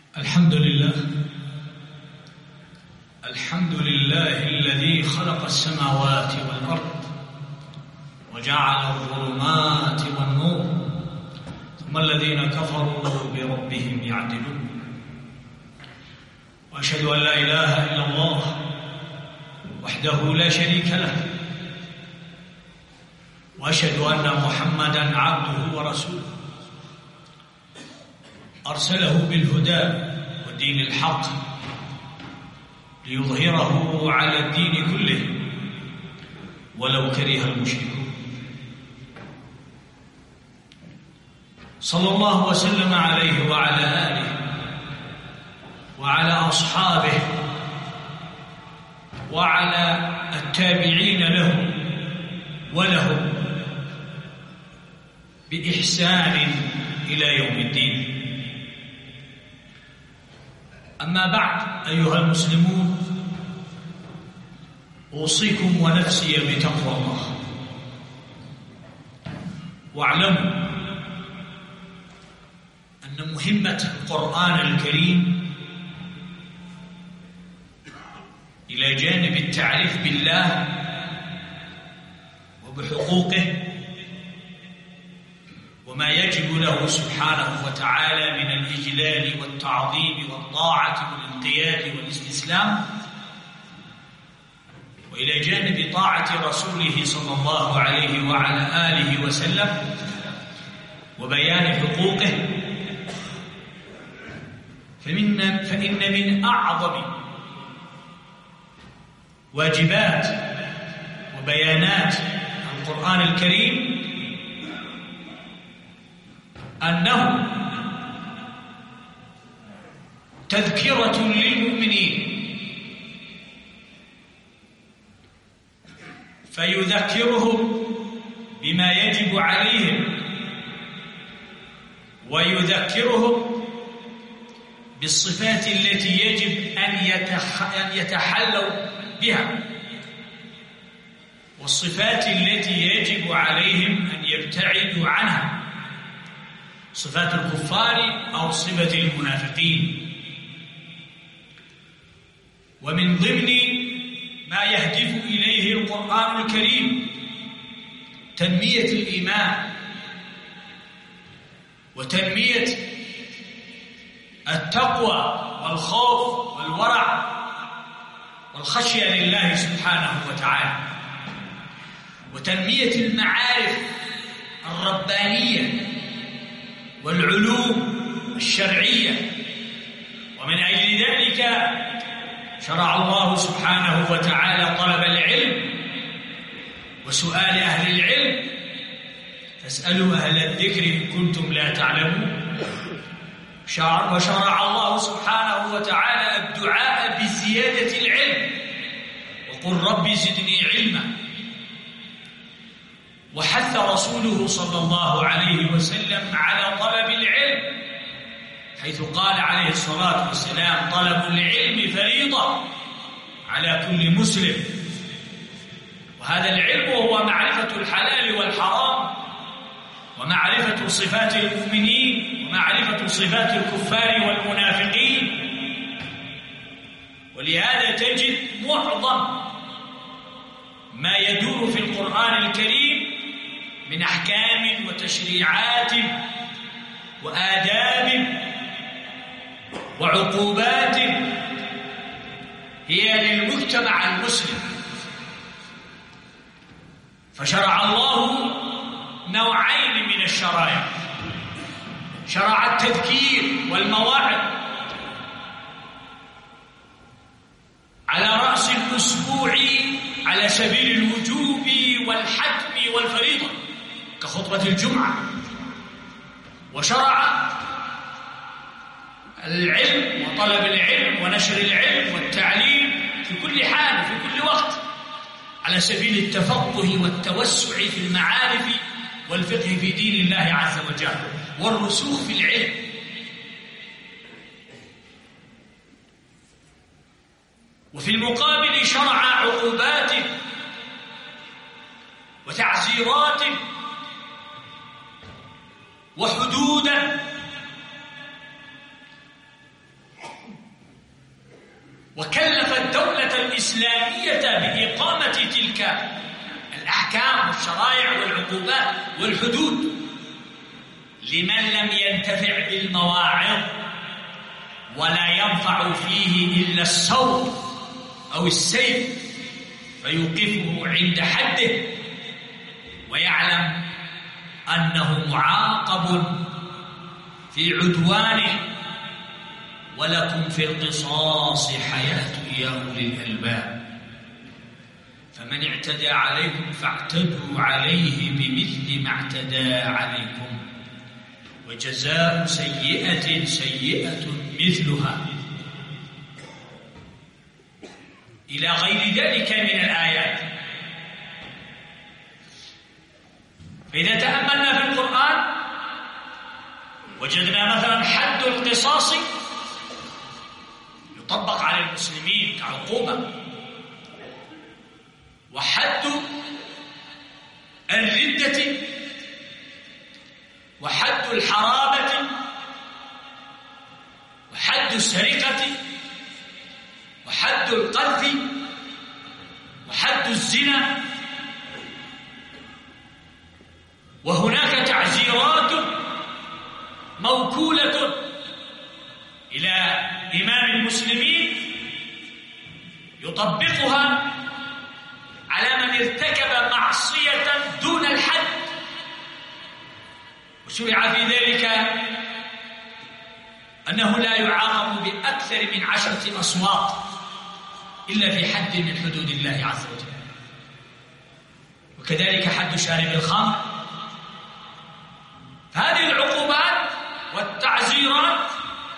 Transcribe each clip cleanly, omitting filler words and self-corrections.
الحمد لله. الحمد لله الذي خلق السماوات والأرض وجعل الظلمات والنور ثم الذين كفروا بربهم يعدلون. وأشهد أن لا إله إلا الله وحده لا شريك له، وأشهد أن محمدًا عبده ورسوله أرسله بالهدى ودين الحق ليظهره على الدين كله ولو كره المشركون. صلى الله وسلم عليه وعلى آله وعلى أصحابه وعلى التابعين له ولهم بإحسان إلى يوم الدين. أما بعد، أيها المسلمون، أوصيكم ونفسي بتقوى الله. واعلموا أن مهمة القرآن الكريم إلى جانب التعريف بالله وبحقوقه وما يجب له سبحانه وتعالى من الإجلال والتعظيم والطاعة والانقياد والاستسلام، وإلى جانب طاعة رسوله صلى الله عليه وعلى آله وسلم وبيان حقوقه، فإن من أعظم واجبات وبيانات القرآن الكريم أنه تذكرة للمؤمنين، فيذكرهم بما يجب عليهم ويذكرهم بالصفات التي يجب أن يتحلوا بها والصفات التي يجب عليهم أن يبتعدوا عنها، صفات الكفار أو صفة المنافقين. ومن ضمن ما يهدف إليه القرآن الكريم تنمية الإيمان وتنمية التقوى والخوف والورع والخشية لله سبحانه وتعالى، وتنمية المعارف الربانية والعلوم الشرعية. ومن أجل ذلك شرع الله سبحانه وتعالى طلب العلم وسؤال أهل العلم، فاسألوا أهل الذكر إن كنتم لا تعلمون. وشرع الله سبحانه وتعالى الدعاء بزيادة العلم، وقل رب زدني علما. وحث رسوله صلى الله عليه وسلم على طلب العلم، حيث قال عليه الصلاة والسلام: طلب العلم فريضة على كل مسلم. وهذا العلم هو معرفة الحلال والحرام، ومعرفة صفات المؤمنين، ومعرفة صفات الكفار والمنافقين. ولهذا تجد معظم ما يدور في القرآن الكريم من أحكام وتشريعات وآداب وعقوبات هي للمجتمع المسلم. فشرع الله نوعين من الشرائع: شرع التذكير والمواعظ على رأس الأسبوع على سبيل الوجوب والحتم والفريضة كخطبة الجمعة، وشرع العلم وطلب العلم ونشر العلم والتعليم في كل حال وفي كل وقت على سبيل التفقه والتوسع في المعارف والفقه في دين الله عز وجل والرسوخ في العلم. وفي المقابل شرع عقوبات وتعزيرات وحدودا وكلف الدولة الإسلامية بإقامة تلك الأحكام والشرائع والعقوبات والحدود لمن لم ينتفع بالمواعظ ولا ينفع فيه إلا الصوت أو السيف فيوقفه عند حده ويعلم أنه معاقب في عدوانه. ولكم في القصاص حياة يا أولي الألباب فمن اعتدى عليكم فاعتدوا عليه بمثل ما اعتدى عليكم وجزاء سيئة سيئة مثلها إلى غير ذلك من الآيات. فإذا تأملنا في القرآن وجدنا مثلا حد القصاص يطبق على المسلمين كعقوبة، وحد الردة، وحد الحرابة، وحد السرقة، وحد القذف، وحد الزنا. وهناك تعزيرات موكولة إلى إمام المسلمين يطبقها على من ارتكب معصية دون الحد، وشرع في ذلك أنه لا يعاقب بأكثر من 10 أصوات إلا في حد من حدود الله عز وجل. وكذلك حد شارب الخمر. فهذه العقوبات والتعزيرات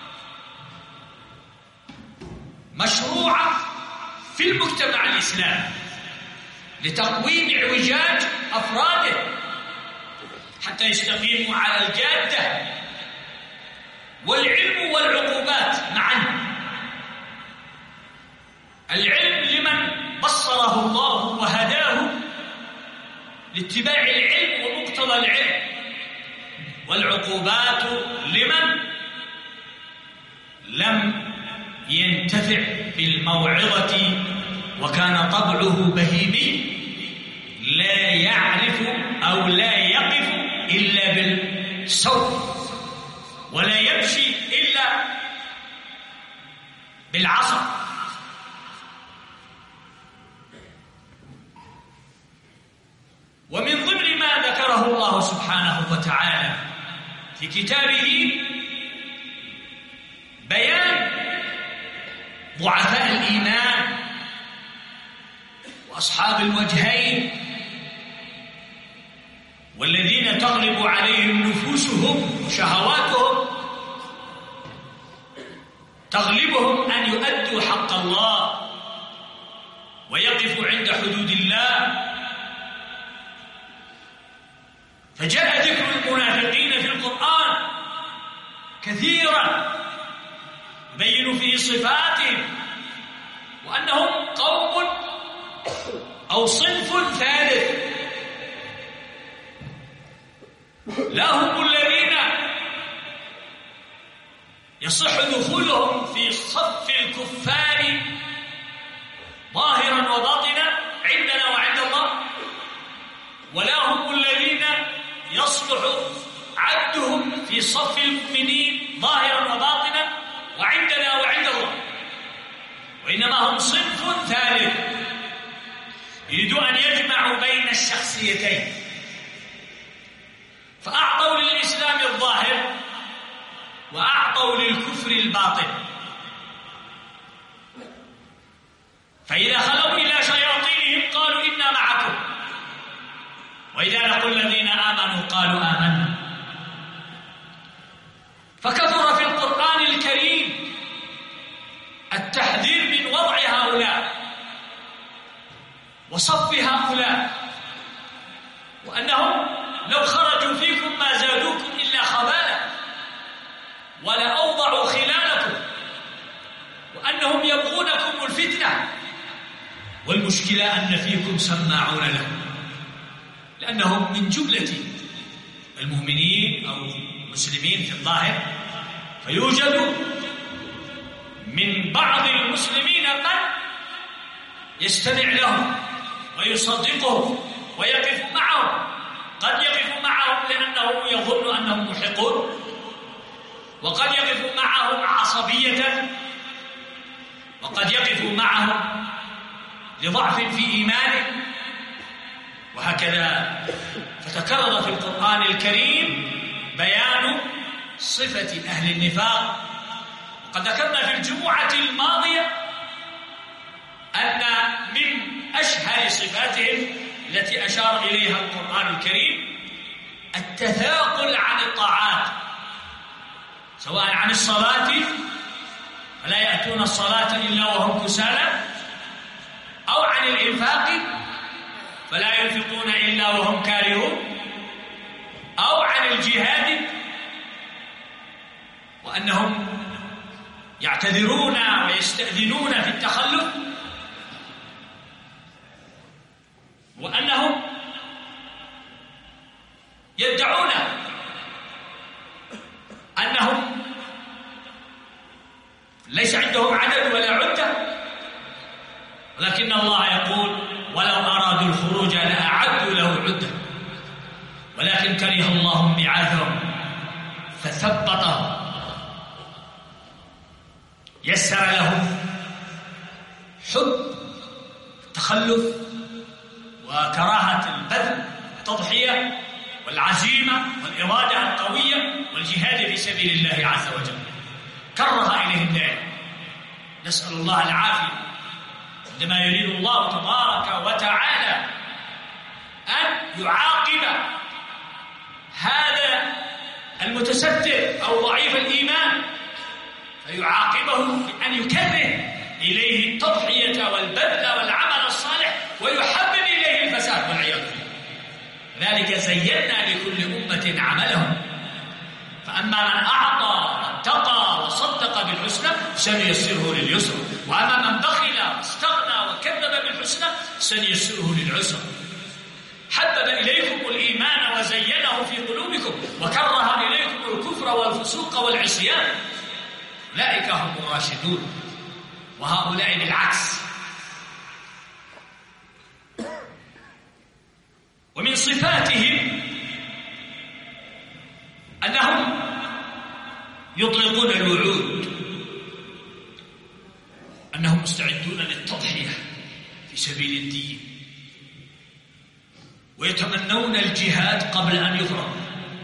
مشروعة في المجتمع الإسلامي لتقويم اعوجاج أفراده حتى يستقيموا على الجادة. والعلم والعقوبات معا، العلم لمن بصره الله وهداه لاتباع العلم ومقتضى العلم، والعقوبات لمن لم ينتفع بالموعظة وكان طبعه بهيمي لا يعرف أو لا يقف إلا بالصوت ولا يمشي إلا بالعصا. ومن ضمن ما ذكره الله سبحانه وتعالى في كتابه بيان ضعفاء الإيمان وأصحاب الوجهين والذين تغلب عليهم نفوسهم وشهواتهم، تغلبهم أن يؤدوا حق الله ويقفوا عند حدود الله. فجاء ذكر المنافقين في القرآن كثيرا يبين فيه صفاتهم وأنهم قوم أو صنف ثالث، لا هم الذين يصح دخولهم في صف الكفار ظاهرا وباطنا عندنا وعند الله، ولا هم الذين يصلح عدهم في صف المؤمنين ظاهرا وباطنا وعندنا وعند الله، وإنما هم صنف ثالث يريدوا أن يجمعوا بين الشخصيتين، فأعطوا للإسلام الظاهر وأعطوا للكفر الباطن. فإذا خلوا إلى شياطينهم قالوا إنا معكم، وإذا لقوا الذين آمنوا قالوا آمنا. فكثر في القرآن الكريم التحذير من وضع هؤلاء وصف هؤلاء، وأنهم لو خرجوا فيكم ما زادوكم إلا خبالا ولا أوضعوا خلالكم، وأنهم يبغونكم الفتنة. والمشكلة أن فيكم سماعون لهم، لأنهم من جملة المؤمنين أو المسلمين في الظاهر، فيوجد من بعض المسلمين من يستمع لهم ويصدقهم ويقف معهم، قد يقف معهم لأنه يظن أنهم محقون، وقد يقف معهم عصبية، وقد يقف معهم لضعف في إيمانه، وهكذا. فتكرر في القرآن الكريم بيان صفة أهل النفاق. وقد ذكرنا في الجمعة الماضية أن من أشهر صفاتهم التي أشار إليها القرآن الكريم التثاقل عن الطاعات، سواء عن الصلاة فلا يأتون الصلاة إلا وهم كسالى، أو عن الإنفاق فلا ينفقون إلا وهم كارهون، أو عن الجهاد وأنهم يعتذرون ويستأذنون في التخلف، وأنهم يدعون أنهم ليس عندهم عدد ولا عدة، ولكن الله يقول ولو أرادوا الخروج لأعدوا له عدة ولكن كره الله بعاثهم فثبطهم، يسر لهم حب التخلف وكراهة البذل والتضحية والعزيمة والإرادة القوية والجهاد في سبيل الله عز وجل، كره إليهم ذلك. نسأل الله العافية. عندما يريد الله تبارك وتعالى أن يعاقب هذا المتستر أو ضعيف الإيمان فيعاقبه بأن يكره إليه التضحية والبذل والعمل الصالح ويحبب إليه الفساد والعياذ بالله. ذلك زينا لكل أمة عملهم، فأما من أعطى واتقى وصدق بالحسنى سنيسره لليسر، وأما من بخل واستغنى وكذب بالحسنى سنيسره للعسر. حبب إليكم الإيمان وزينه في قلوبكم وكره إليكم الكفر والفسوق والعصيان، أولئك هم الراشدون، وهؤلاء بالعكس. ومن صفاتهم أنهم يطلقون الوعود، أنهم مستعدون للتضحية في سبيل الدين، ويتمنون الجهاد قبل أن يفرض،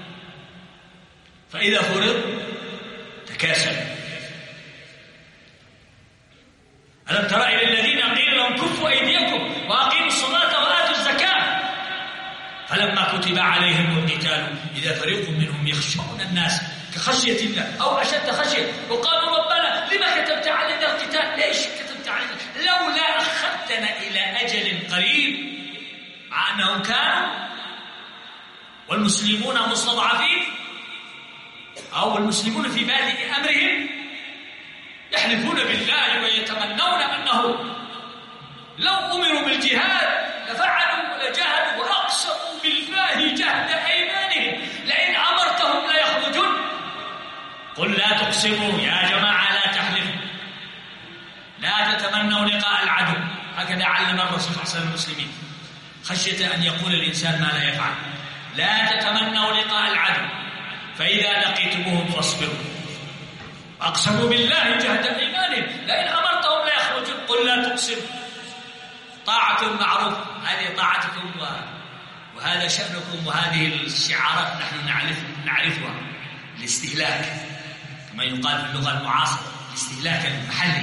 فإذا فرض تكاسل. ألم تر إلى الذين قيل لهم كفوا أيديكم وأقيموا الصلاة وآتوا الزكاة فلما كتب عليهم القتال إذا فريق منهم يخشون الناس كخشية الله أو أشد خشية وقالوا ربنا لما كتبت علينا القتال؟ ليش كتبت علينا؟ لولا أخذتنا إلى أجل قريب. مع أنهم كانوا والمسلمون مستضعفين أو المسلمون في بادئ أمرهم يحلفون بالله ويتمنون أنه لو أمروا بالجهاد لفعلوا ولجاهدوا، وأقسموا بالله جهد أيمانهم لئن أمرتهم ليخرجون. قل لا تقسموا يا جماعة، لا تحلفوا، لا تتمنوا لقاء العدو. هكذا علم الرسول صلى الله عليه وسلم المسلمين خشية أن يقول الإنسان ما لا يفعل. لا تتمنوا لقاء العدو فإذا لقيتموهم فاصبروا. أقسموا بالله جهد أيمانهم لئن أمرتهم لا يخرجون. قل لا تقسموا، طاعة معروف، هذه طاعتكم وهذا شأنكم، وهذه الشعارات نحن نعرفها. الاستهلاك كما يقال في اللغة المعاصرة، الاستهلاك المحلي.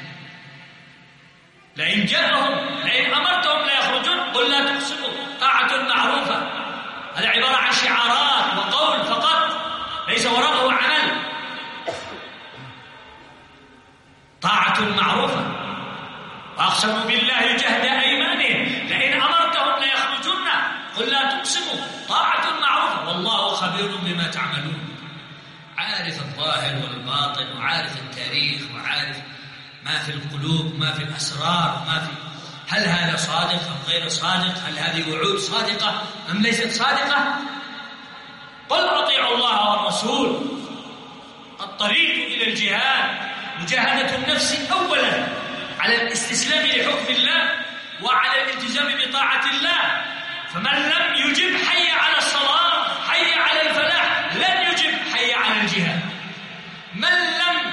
لئن جاءهم لئن أمرتهم لا يخرجون. قل لا تقسموا، طاعة معروفة. هذا عبارة عن شعارات وقول فقط ليس وراءه عمل. طاعة معروفة. وأقسموا بالله جهد أيمانهم لئن أمرتهم ليخرجن. قل لا تقسموا، طاعة معروفة، والله خبير بما تعملون. عارف الظاهر والباطن، وعارف التاريخ، وعارف ما في القلوب، ما في الأسرار، ما في هل هذا صادق أم غير صادق، هل هذه وعود صادقة أم ليست صادقة. قل أطيعوا الله والرسول. الطريق إلى الجهاد مجاهدة النفس أولا على الاستسلام لحكم الله وعلى الالتزام بطاعة الله. فمن لم يجب حي على الصلاة حي على الفلاح لن يجب حي على الجهاد. من لم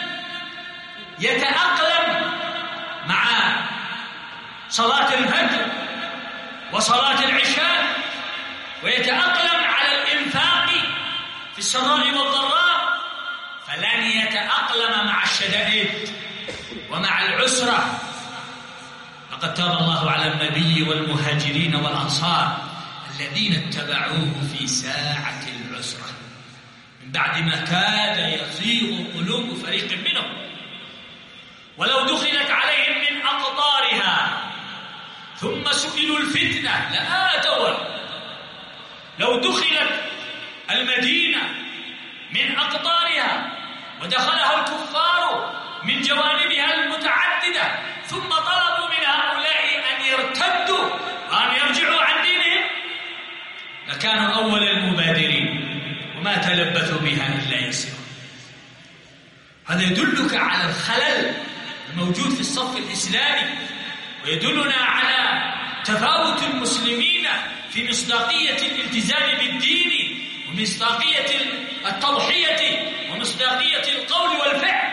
يتأقلم مع صلاة الفجر وصلاة العشاء ويتأقلم على الإنفاق في السراء والضراء فلن يتأقلم مع الشدائد ومع العسرة. لقد تاب الله على النبي والمهاجرين والأنصار الذين اتبعوه في ساعة العسرة من بعد ما كاد يزيغ قلوب فريق منهم، ولو دخلت عليهم من أقطارها ثم سئلوا الفتنة لآتوا. لو دخلت المدينة من أقطارها ودخلها الكفار من جوانبها المتعددة ثم طلبوا من هؤلاء أن يرتدوا وأن يرجعوا عن دينهم لكانوا أول المبادرين وما تلبثوا بها إلا يسيرا. هذا يدلك على الخلل الموجود في الصف الإسلامي، ويدلنا على تفاوت المسلمين في مصداقية الالتزام بالدين ومصداقية التضحية ومصداقية القول والفعل.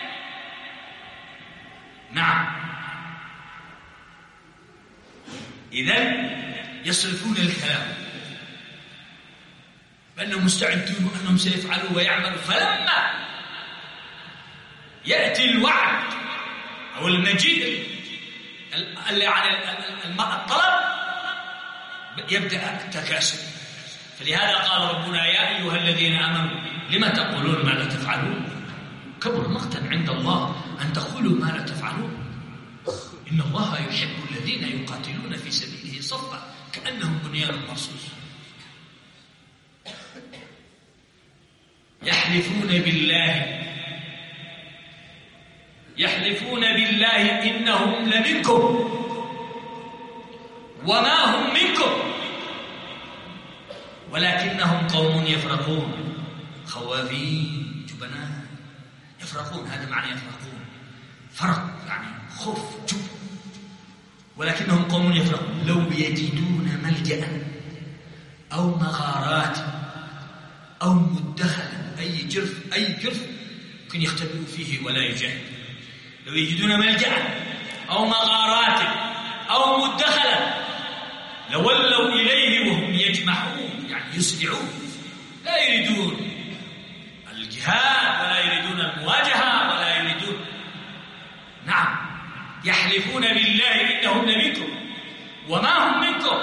نعم، إذن يصرفون الكلام بأنهم مستعدون وأنهم سيفعلوا ويعملوا، فلما يأتي الوعد أو المجيء اللي على الطلب يبدأ التكاسل. فلهذا قال ربنا يا أيها الذين آمنوا لما تقولون ما لا تفعلون كبر مقتا عند الله أن تقولوا ما لا تفعلون إن الله يحب الذين يقاتلون في سبيله صفا كأنهم بنيان مرصوص. يحلفون بالله إنهم لمنكم وما هم منكم ولكنهم قوم يفرقون خوافين جبناء. يفرقون، هذا معنى يفرقون، فرق يعني خوف جب، ولكنهم قوم يفرقون. لو يجدون ملجأ أو مغارات أو مدخلا، أي جرف يمكن يختبئوا فيه ولا يجاهد. لو يجدون ملجأ أو مغارات أو مدخلا لولوا إليه وهم يجمحون، يعني يسرعون، لا يريدون الجهاد ولا يريدون المواجهة ولا يريدون. نعم، يحلفون بالله إنهم لمنكم وما هم منكم،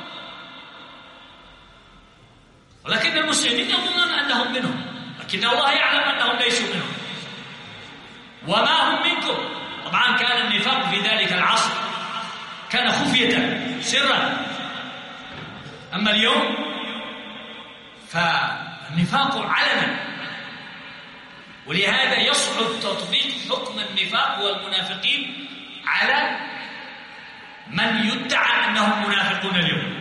ولكن المسلمين يظنون أنهم منهم، لكن الله يعلم أنهم ليسوا منهم. وما هم منكم، طبعا كان النفاق في ذلك العصر كان خفية سرا، أما اليوم فالنفاق علنا، ولهذا يصعب تطبيق حكم النفاق والمنافقين على من يدعى أنهم منافقون اليوم،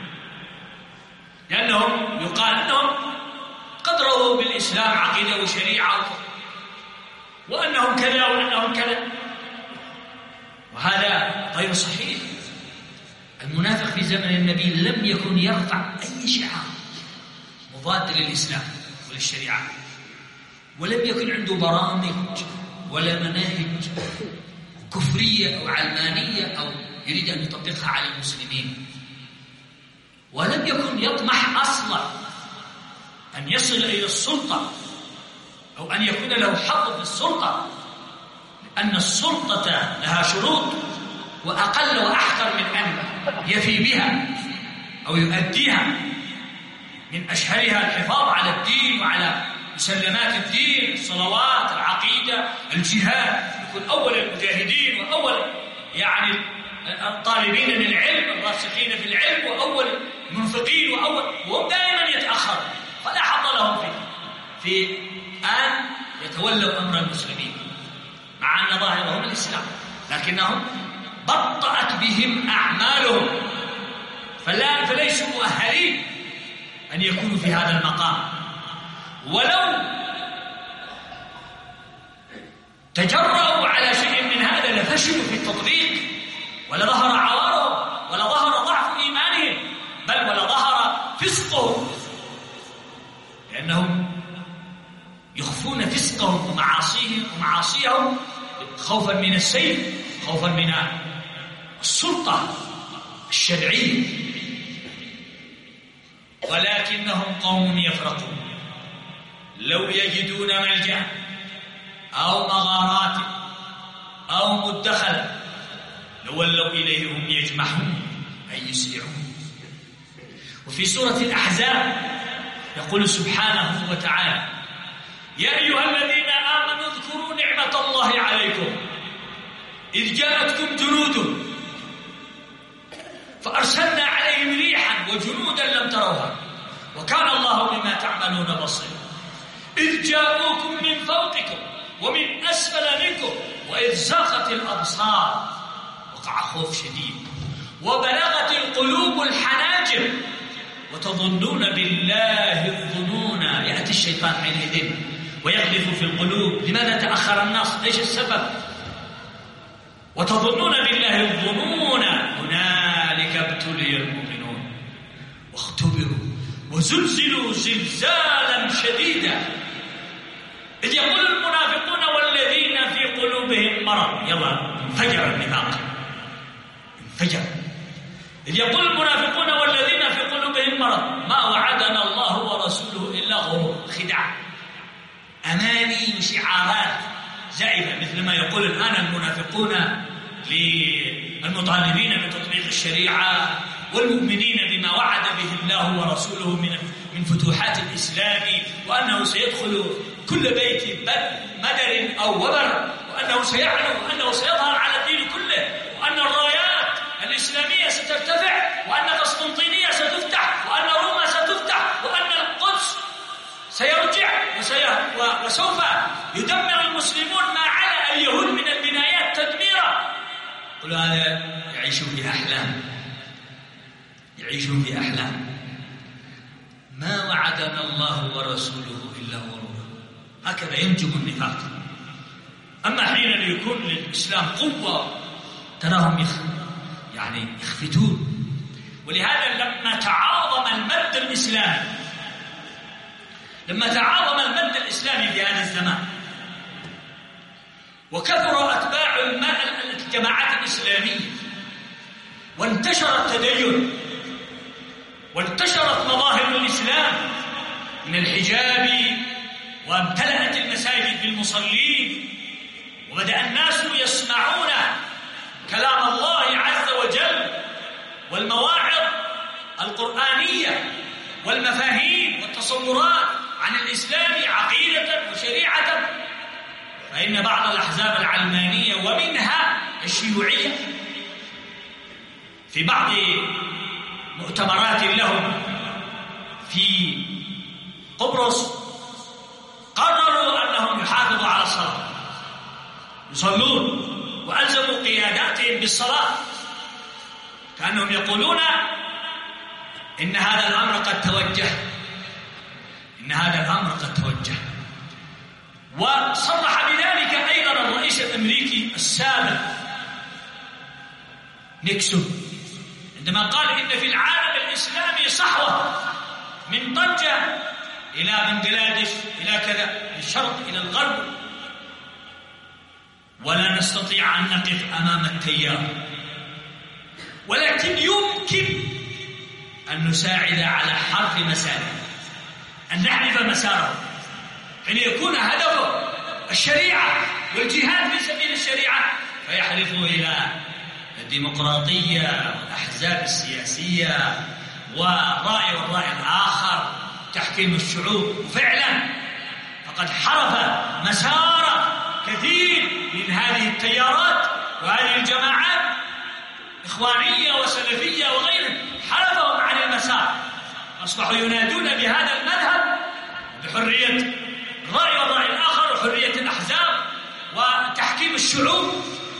لأنهم يقال أنهم قد رووا بالإسلام عقيدة وشريعة وأنهم كذا وأنهم كذا، وهذا غير صحيح. المنافق في زمن النبي لم يكن يرفع أي شعار مضاد للإسلام وللشريعة، ولم يكن عنده برامج ولا مناهج كفرية أو علمانية أو يريد أن يطبقها على المسلمين، ولم يكن يطمح أصلا أن يصل إلى السلطة أو أن يكون له حظ في السلطة، لأن السلطة لها شروط، وأقل وأحقر من أن يفي بها أو يؤديها من أشهرها الحفاظ على الدين وعلى مسلمات الدين، الصلوات، العقيدة، الجهاد، يكون أول المجاهدين وأول يعني الطالبين للعلم الراسخين في العلم وأول المنفقين وهم دائما يتأخر، فلا حظ لهم في أن يتولوا أمر المسلمين مع أن ظاهرهم الإسلام، لكنهم بطأت بهم أعمالهم فليسوا مؤهلين أن يكونوا في هذا المقام. ولو تجرؤوا على شيء من هذا لفشلوا في التطبيق، ولا ظهر عوارهم، ولا ظهر ضعف إيمانهم، بل ولا ظهر فسقهم، لأنهم يخفون فسقهم ومعاصيهم خوفا من السيف، خوفا من السلطة الشرعية. ولكنهم قوم يفرقون، لو يجدون ملجأ أو مغارات أو مدخل لولوا إليه هم يجمحون أي يسرعون. وفي سورة الأحزاب يقول سبحانه وتعالى: يا أيها الذين آمنوا اذكروا نعمة الله عليكم إذ جاءتكم جنود فأرسلنا عليهم ريحا وجنودا لم تروها وكان الله بما تعملون بصيرا إذ جاءوكم من فوقكم ومن أسفل منكم وإذ زاغت الأبصار، وقع خوف شديد، وبلغت القلوب الحناجر وتظنون بالله الظنون. يأتي الشيطان حينئذ ويقذف في القلوب. لماذا تأخر النصر؟ ليش السبب؟ وتظنون بالله الظنون هنالك ابتلي المؤمنون واختبروا وزلزلوا زلزالا شديدا إذ يقول المنافقون والذين في قلوبهم مرض. يلا انفجر النفاق، انفجر. إذ يقول المنافقون والذين في قلوبهم مرض ما وعدنا الله ورسوله إلا غرور، خداع، أماني وشعارات زائفة، مثل ما يقول الآن المنافقون للمطالبين بتطبيق الشريعة والمؤمنين بما وعد به الله ورسوله من فتوحات الإسلام، وأنه سيدخل كل بيت مدر أو وبر، وأنه سيعلو، وأنه سيظهر على الدين كله، وأن الرايات الإسلامية سترتفع، وأن قسطنطينية ستفتح، وأن روما ستفتح، وأن القدس سيرجع وسوف يدمر المسلمون ما على اليهود من البنايات تدميرا. كل هذا يعيشون في أحلام، يعيشون في أحلام. ما وعدنا الله ورسوله إلا غرورا. هكذا ينجم النفاق. أما حين يكون للإسلام قوة تراهم يخفتون. ولهذا لما تعاظم المد الإسلامي في هذا الزمان وكثر أتباع الجماعات الإسلامية وانتشر التدين وانتشرت مظاهر الإسلام من الحجاب وامتلأت المساجد بالمصلين، وبدأ الناس يسمعون كلام الله عز وجل والمواعظ القرآنية والمفاهيم والتصورات عن الإسلام عقيدة وشريعة، فإن بعض الأحزاب العلمانية ومنها الشيوعية في بعض مؤتمرات لهم في قبرص قرروا أنهم يحافظوا على الصلاة، يصلون وألزموا قياداتهم بالصلاة، كأنهم يقولون إن هذا الأمر قد توجه، إن هذا الأمر قد توجه. وصرح بذلك أيضا الرئيس الأمريكي السابق نيكسون عندما قال إن في العالم الإسلامي صحوة من طنجة إلى بنغلاديش إلى كذا، من الشرق إلى الغرب، ولا نستطيع أن نقف أمام التيار، ولكن يمكن أن نساعد على حرف مساره، أن نحرف مساره، أن يكون هدفه الشريعة والجهاد في سبيل الشريعة، فيحرفه إلى الديمقراطية والأحزاب السياسية والرأي والرأي الآخر، تحكيم الشعوب. وفعلا فقد حرف مسار كثير من هذه التيارات وهذه الجماعات إخوانية وسلفية وغيرها، حرفهم عن المسار، أصبحوا ينادون بهذا المذهب بحرية الرأي والرأي الآخر وحرية الأحزاب وتحكيم الشعوب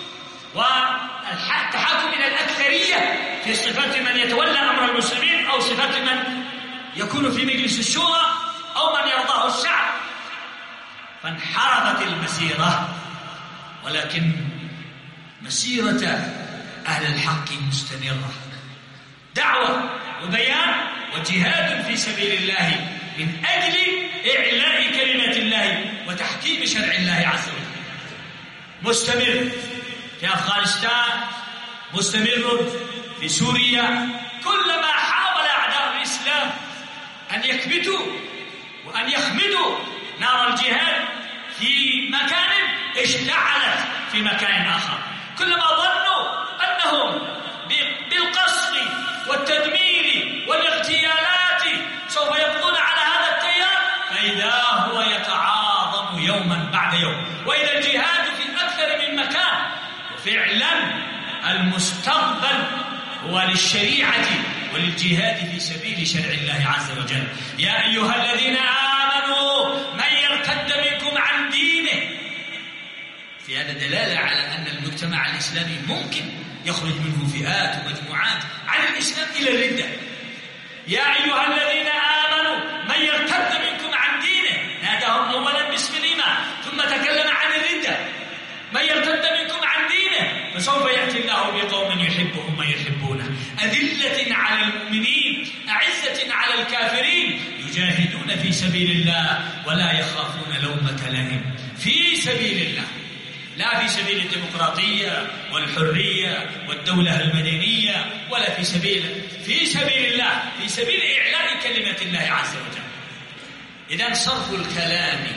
والتحاكم إلى الأكثرية في صفات من يتولى أمر المسلمين أو صفات من يكون في مجلس الشورى أو من يرضاه الشعب. فانحرفت المسيرة ولكن مسيرة أهل الحق مستمرة، دعوة وبيان وجهاد في سبيل الله من أجل إعلاء كلمة الله وتحكيم شرع الله عز وجل، مستمر في أفغانستان، مستمر في سوريا. كلما حاول أعداء الإسلام أن يكبتوا وأن يخمدوا نار الجهاد في مكان، اشتعلت في مكان آخر. كلما ظنوا أنهم بالقصف والتدمير والاغتيالات سوف يقضون على هذا التيار، فإذا هو يتعاظم يوما بعد يوم، وإذا الجهاد في أكثر من مكان. وفعلا المستقبل هو للشريعة وللجهاد في سبيل شرع الله عز وجل. يا أيها الذين آمنوا من يرتد منكم عن دينه، في هذا دلالة على أن المجتمع الإسلامي ممكن يخرج منه فئات ومجموعات عن الإسلام إلى الردة. يا أيها الذين آمنوا من يرتد منكم عن دينه، ناداهم أولا باسم الإيمان ثم تكلم عن الردة. من يرتد منكم عن دينه فسوف يأتي الله بقوم يحبهم ويحبونه، أذلة على المؤمنين أعزة على الكافرين، يجاهدون في سبيل الله ولا يخافون لومة لائم. في سبيل الله، لا في سبيل الديمقراطية والحرية والدولة المدنية، ولا في سبيل الله، في سبيل إعلاء كلمة الله عز وجل. إذن صرف الكلام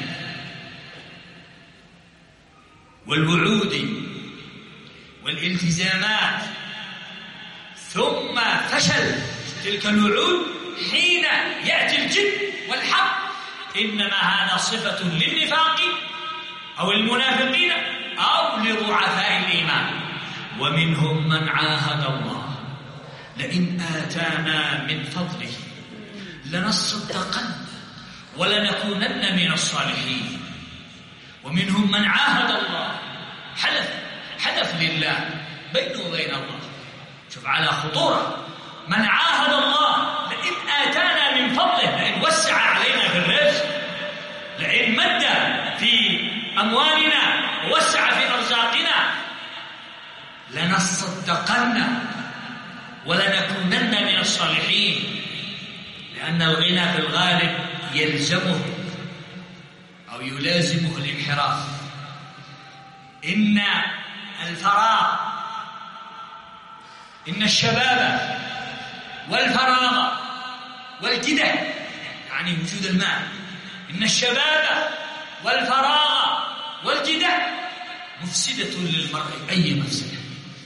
والوعود والالتزامات ثم فشل تلك الوعود حين يأتي الجد والحق، إنما هذا صفة للنفاق أو المنافقين أو لضعفاء الإيمان. ومنهم من عاهد الله لئن آتانا من فضله لنصدقن ولنكونن من الصالحين. ومنهم من عاهد الله، حلف لله بينه وبين الله. شوف على خطورة من عاهد الله لئن آتانا من فضله، لئن وسع علينا في الرزق، لئن مد في أموالنا ووسع في أرزاقنا لنصدقن ولنكونن من الصالحين. لأن الغنى في الغالب يلزمه أو يلازمه الانحراف. إن الفراغ، إن الشباب والفراغ والجدة، يعني وجود المال، إن الشباب والفراغ والجدة مفسدة للمرء أي مفسدة.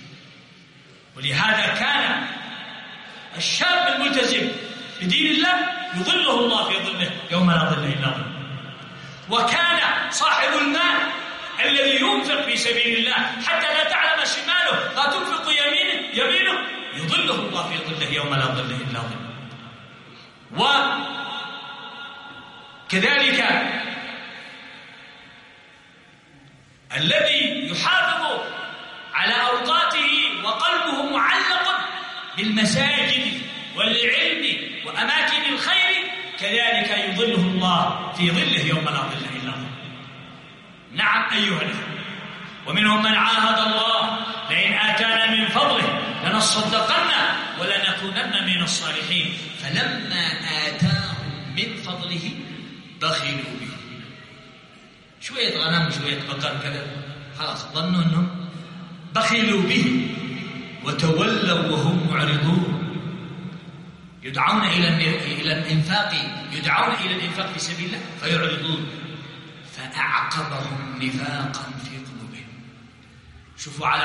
ولهذا كان الشاب الملتزم بدين الله يظله الله في ظله يوم لا ظل إلا ظله. وكان صاحب المال الذي ينفق في سبيل الله حتى لا تعلم شماله ما تنفق يمينه يظله الله في ظله يوم لا ظل إلا ظله. وكذلك الذي يحافظ على أوقاته وقلبه معلق بالمساجد والعلم وأماكن الخير، كذلك يظله الله في ظله يوم لا ظل إلا ظله. نعم أيها الأخوة، ومنهم من عاهد الله لئن آتانا من فضله لنصدقن ولنكونن من الصالحين، فلما آتاهم من فضله بخلوا به. شوية غنم شوية بقر كذا، خلاص ظنوا أنهم بخلوا به وتولوا وهم معرضون. يدعون إلى الإنفاق، يدعون إلى الإنفاق في سبيل الله فيعرضون، فأعقبهم نفاقا في قلوبهم. شوفوا على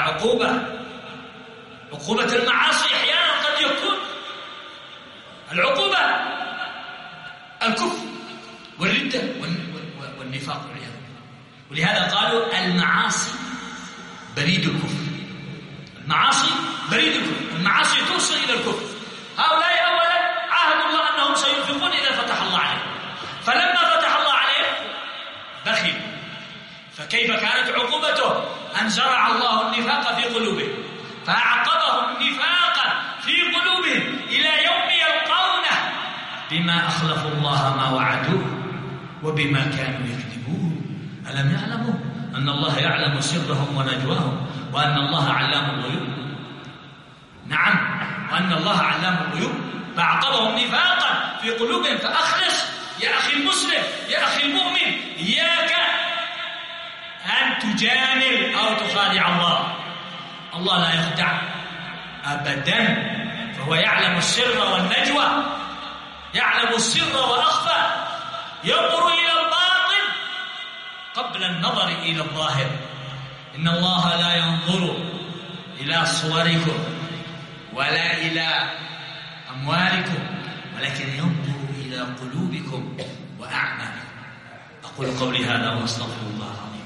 عقوبة المعاصي أحيانا قد يكون العقوبة الكفر والردة والنفاق والعياذ بالله. ولهذا قالوا المعاصي بريد الكفر، المعاصي بريد الكفر، المعاصي توصل إلى الكفر. هؤلاء أولا عاهدوا الله أنهم سينفقون إذا فتح الله عليهم، فلما فتح الله عليهم بخلوا. فكيف كانت عقوبته؟ أن زرع الله النفاق في قلوبهم فأعقبهم نفاقا في قلوبهم إلى يوم يلقونه بما أخلفوا الله ما وعدوه وبما كانوا يكذبون. ألم يعلموا أن الله يعلم سرهم ونجواهم وأن الله علام الغيوب. نعم، وأن الله علام الغيوب، فأعقبهم نفاقا في قلوبهم. فأخلص يا أخي المسلم، يا أخي المؤمن، إياك أن تجامل أو تخادع الله. الله لا يخدع أبدا، فهو يعلم السر والنجوى، يعلم السر وأخفى، ينظر إلى الباطن قبل النظر إلى الظاهر. إن الله لا ينظر إلى صوركم ولا إلى أموالكم، ولكن ينظر إلى قلوبكم وأعمالكم. أقول قولي هذا وأستغفر الله العظيم.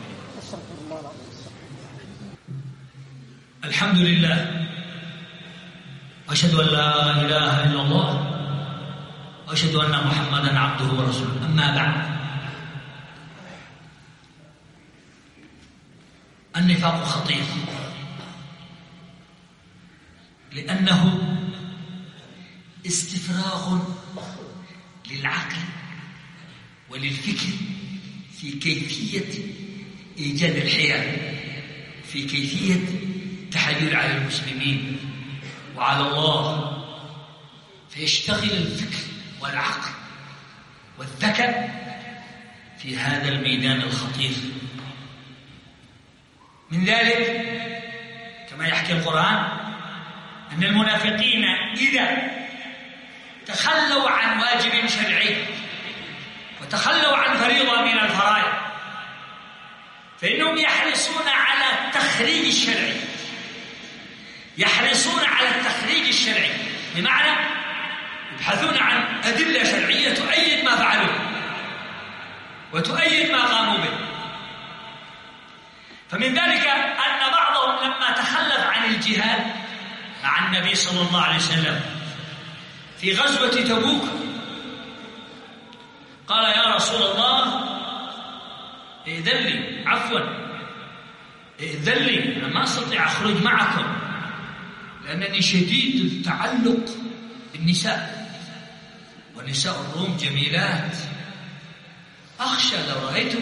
الحمد لله، أشهد أن لا إله إلا الله، وأشهد أن محمدا عبده ورسوله. أما بعد، النفاق خطير، لأنه استفراغ للعقل وللفكر في كيفية إيجاد الحياة، في كيفية التحايل على المسلمين وعلى الله، فيشتغل الفكر والعقل والذكاء في هذا الميدان الخطير. من ذلك كما يحكي القرآن أن المنافقين إذا تخلوا عن واجب شرعي وتخلوا عن فريضة من الفرائض فإنهم يحرصون على التخريج الشرعي، يحرصون على التخريج الشرعي، بمعنى يبحثون عن أدلة شرعية تؤيد ما فعلوا وتؤيد ما قاموا به. فمن ذلك أن بعضهم لما تخلف عن الجهاد مع النبي صلى الله عليه وسلم في غزوة تبوك قال: يا رسول الله ائذن لي، ائذن لي، أنا ما أستطيع أخرج معكم لأنني شديد التعلق بالنساء، ونساء الروم جميلات، أخشى لو رأيت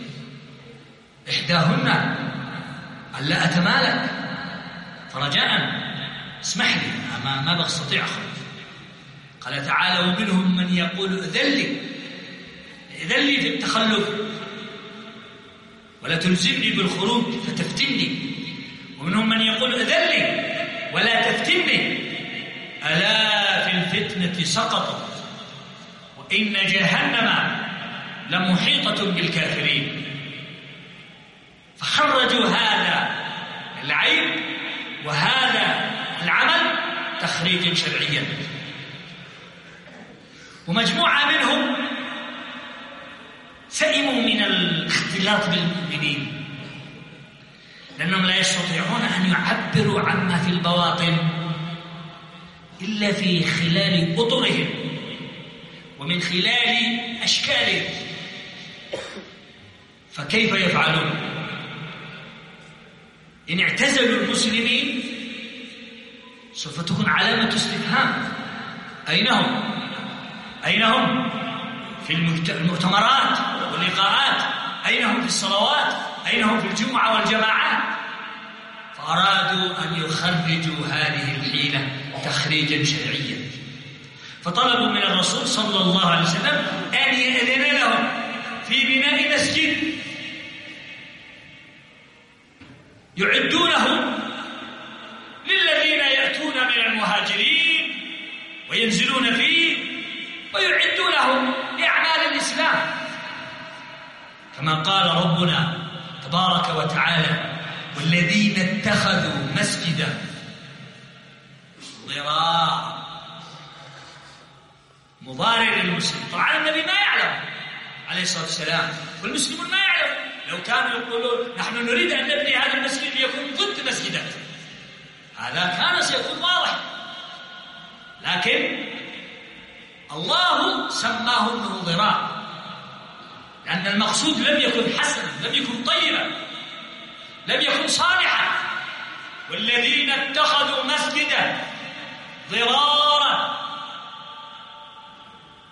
إحداهن ألا أتمالك، فرجاء اسمح لي، ما بستطيع أخرج. قال: تعالى، ومنهم من يقول ائذن لي في التخلف ولا تلزمني بالخروج فتفتني، ومنهم من يقول ائذن لي ولا تفتني، ألا في الفتنة سقطوا وإن جهنم لمحيطة بالكافرين. فخرجوا هذا العيب وهذا العمل تخريجا شرعيا. ومجموعة منهم سئموا من الاختلاط بالمؤمنين لأنهم لا يستطيعون أن يعبروا عما في البواطن إلا في خلال أطرهم ومن خلال أشكالهم. فكيف يفعلون؟ إن اعتزلوا المسلمين سوف تكون علامة استفهام: أين هم في المؤتمرات واللقاءات؟ أين هم في الصلوات؟ أين هم في الجمعة والجماعات؟ فأرادوا أن يخرجوا هذه الحيلة تخريجا شرعيا، فطلبوا من الرسول صلى الله عليه وسلم أن يأذن لهم في بناء مسجد يعدونه للذين يأتون من المهاجرين وينزلون فيه ويعدونهم لأعمال الإسلام، كما قال ربنا تبارك وتعالى: والذين اتخذوا مسجدا ضرارا. مضارر المسلم. طبعا النبي ما يعلم عليه الصلاة والسلام والمسلمون ما يعلم. لو كانوا يقولون نحن نريد أن نبني هذا المسجد ليكون ضد مسجدات، هذا كان سيكون واضح، لكن الله سماه انه ضرار لأن المقصود لم يكن حسنا، لم يكن طيبا، لم يكن صالحا. والذين اتخذوا مسجدا ضرارا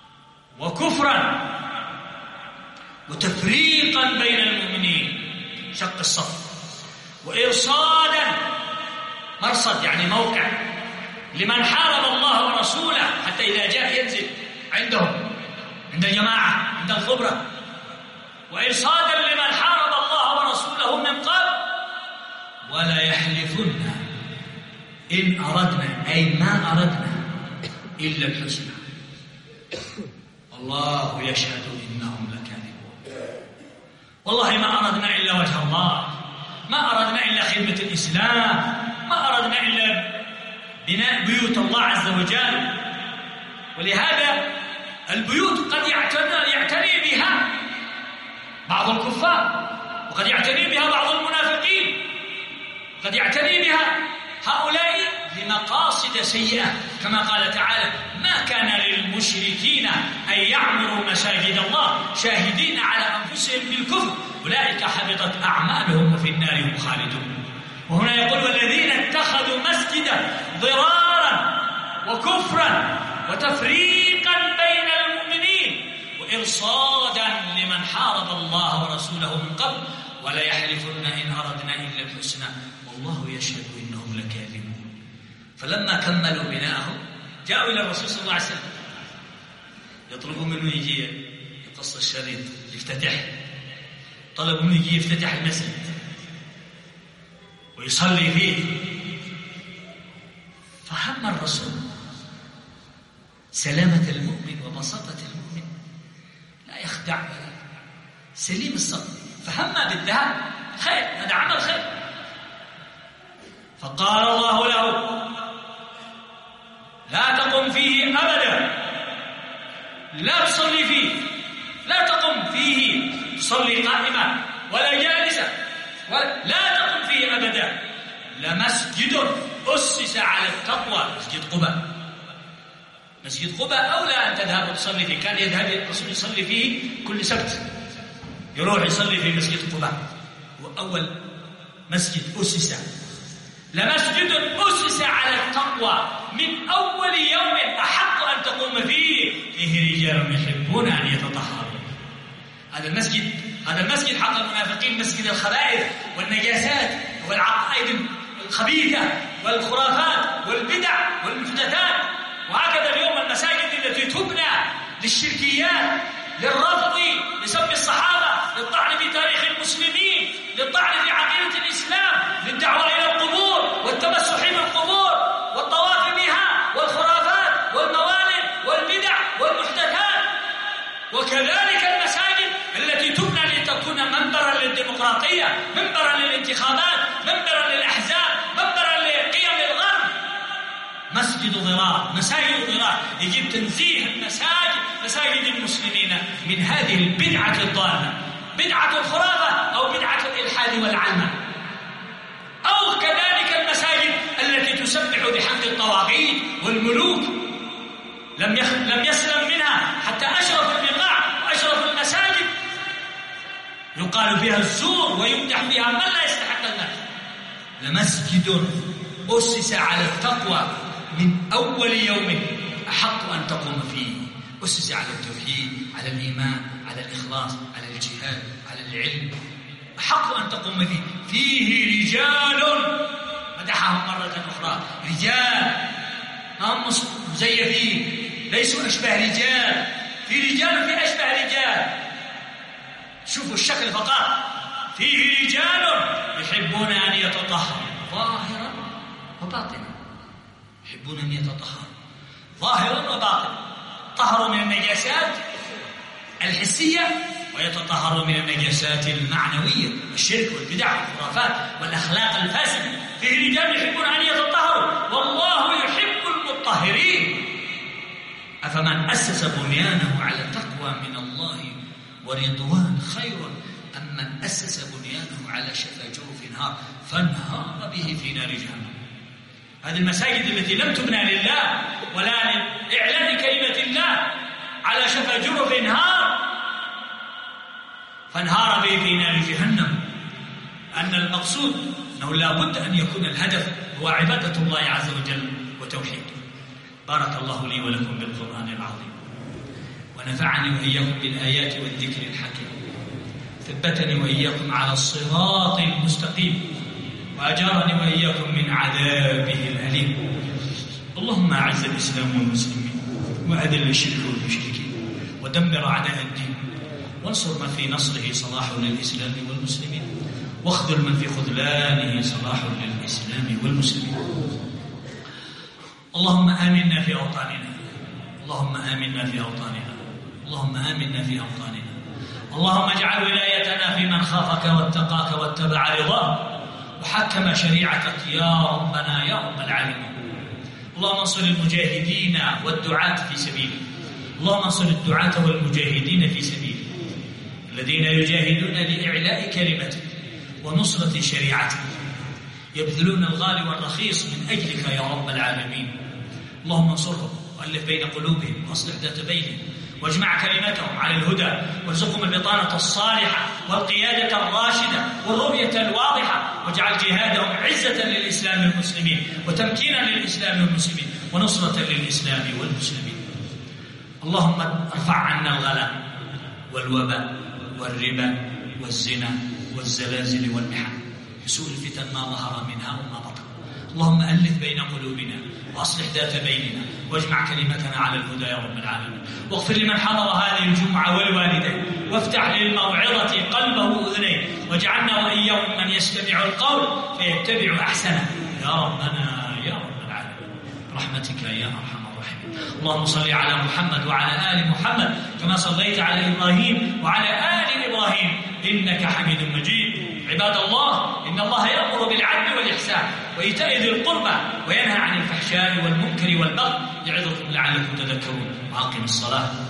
وكفرا وتفريقا بين المؤمنين شق الصف، وإرصادا، مرصد يعني موقع، لمن حارب الله ورسوله حتى إذا جاء ينزل عندهم، عند الجماعة، عند الخبرة. وإرصادا لمن حارب الله ورسوله من قبل. ولا يحلفن إن أردنا، أي ما أردنا إلا الحسنى، الله يشهد إنهم لكاذبون. والله ما أردنا إلا وجه الله، ما أردنا إلا خدمة الإسلام، ما أردنا إلا بناء بيوت الله عز وجل. ولهذا البيوت قد يعتني بها بعض الكفار، وقد يعتني بها بعض المنافقين، قد يعتني بها هؤلاء لمقاصد سيئة، كما قال تعالى: ما كان للمشركين أن يعمروا مساجد الله شاهدين على أنفسهم بالكفر أولئك حبطت أعمالهم وفي النار هم خالدون. وهنا يقول: والذين اتخذوا مسجدا ضرارا وكفرا وتفريقا بين المؤمنين وإرصادا لمن حارب الله ورسوله من قبل ولا يحلفن إن أردنا إلا الحسنى والله يشهد إنهم لكاذبون. فلما كملوا بناءهم جاءوا إلى الرسول صلى الله عليه وسلم يطلبوا منه يجي يقص الشريط يفتتح، طلبوا منه يجي يفتتح المسجد ويصلي فيه. فهم الرسول سلامة المؤمن وبساطة المؤمن، لا يخدع سليم الصدر، فهم بالذهب خير، هذا عمل خير. فقال الله له: لا تقم فيه أبدا، لا تصلي فيه، لا تقم فيه تصلي قائمة ولا جالسة، لا تقم فيه أبدا، لمسجد أسس على التقوى، مسجد قباء. مسجد قباء أولى أن تذهب وتصلي فيه، كان يذهب الرسول يصلي فيه كل سبت، يروح يصلي في مسجد قباء، وأول مسجد أسس. لمسجد أسس على التقوى من أول يوم أحق أن تقوم فيه رجال يحبون أن يتطهروا. هذا المسجد حق المنافقين مسجد الخبائث والنجاسات والعقائد الخبيثة والخرافات والبدع والمحدثات. وهكذا اليوم المساجد التي تبنى للشركيات، للرفض، لسب الصحابة، للطعن في تاريخ المسلمين، للطعن في عقيدة الإسلام، للدعوة إلى القبور والتمسح بالقبور والطواف بها والخرافات والموالد والبدع والمحدثات. وكذلك المساجد التي تبنى لتكون منبرا للديمقراطية، منبرا للانتخابات، منبرا للأحزاب، منبرا لقيم الغرب. مسجد ضرار، مساجد ضرار، يجب تنزيه مساجد المسلمين من هذه البدعة الضالة، بدعة الخرافة أو بدعة الإلحاد والعلمة. أو كذلك المساجد التي تسبح بحمد الطواغيت والملوك، لم يسلم منها حتى أشرف البقاع وأشرف المساجد يقال فيها الزور ويمدح فيها من لا يستحق المدح. لمسجد أسس على التقوى من أول يوم أحق أن تقوم فيه، أسس على التوحيد، على الإيمان، على الإخلاص، على الجهاد، على العلم، أحق أن تقوم فيه رجال، مدحهم مرة أخرى، رجال ما هم مزيفين، ليسوا أشبه رجال، في رجال في أشبه رجال. شوفوا الشكل فقط، فيه رجال يحبون أن يتطهروا ظاهرا وباطنا، يحبون أن يتطهروا ظاهرا وباطنا، طهروا من النجاسات الحسية ويتطهروا من النجاسات المعنوية، الشرك والبدع والخرافات والأخلاق الفاسدة. فيه رجال يحبون أن يتطهروا والله يحب المطهرين. أفمن أسس بنيانه على تقوى من الله ورضوان خير أم من أسس بنيانه على شفا جرف نهار فانهار به في نار جهنم. هذه المساجد التي لم تبنى لله ولا لإعلان كلمة الله على شفا جرف نهار فانهار به في نار جهنم. أن المقصود أنه لا بد أن يكون الهدف هو عبادة الله عز وجل وتوحيده. بارك الله لي ولكم بالقرآن العظيم ونفعني وإياكم بالآيات والذكر الحكيم. ثبتني وإياكم على الصراط المستقيم، وأجارني وإياكم من عذابه الأليم. اللهم أعز الإسلام والمسلمين، وأذل الشرك والمشركين، ودمر أعداء الدين، وانصر من في نصره صلاح للإسلام والمسلمين، واخذل من في خذلانه صلاح للإسلام والمسلمين. اللهم آمنا في أوطاننا، اللهم آمنا في أوطاننا، اللهم آمنا في أوطاننا. اللهم اجعل ولايتنا في من خافك واتقاك واتبع رضاك وحكم شريعتك يا ربنا يا رب العالمين. اللهم انصر المجاهدين والدعاة في سبيلك، اللهم انصر الدعاة والمجاهدين في سبيلك الذين يجاهدون لإعلاء كلمتك ونصرة شريعتك، يبذلون الغالي والرخيص من أجلك يا رب العالمين. اللهم انصرهم وألف بين قلوبهم وأصلح ذات بينهم، واجمع كلمتهم على الهدى، وارزقهم البطانة الصالحة والقيادة الراشدة والرؤية الواضحة، واجعل جهادهم عزة للإسلام والمسلمين، وتمكينا للإسلام والمسلمين، ونصرة للإسلام والمسلمين. اللهم ارفع عنا الغلاء والوباء والربا والزنا والزلازل والمحن وسوء الفتن ما ظهر منها وما بطن. اللهم ألف بين قلوبنا وأصلح ذات بيننا، واجمع كلمتنا على الهدى يا رب العالمين. واغفر لمن حضر هذه الجمعة والوالدين، وافتح للموعظة قلبه وأذنيه، واجعلنا وإياهم من يستمع القول فيتبع أحسنه يا ربنا يا رب العالمين برحمتك يا أرحم الراحمين. اللهم صل على محمد وعلى آل محمد كما صليت على إبراهيم وعلى آل إبراهيم إنك حميد مجيد. عباد الله، إن الله يأمر بالعدل والإحسان وإيتاء ذي القربى وينهى عن الفحشاء والمنكر والبغي يعظكم لعلكم تذكرون. وأقم الصلاة.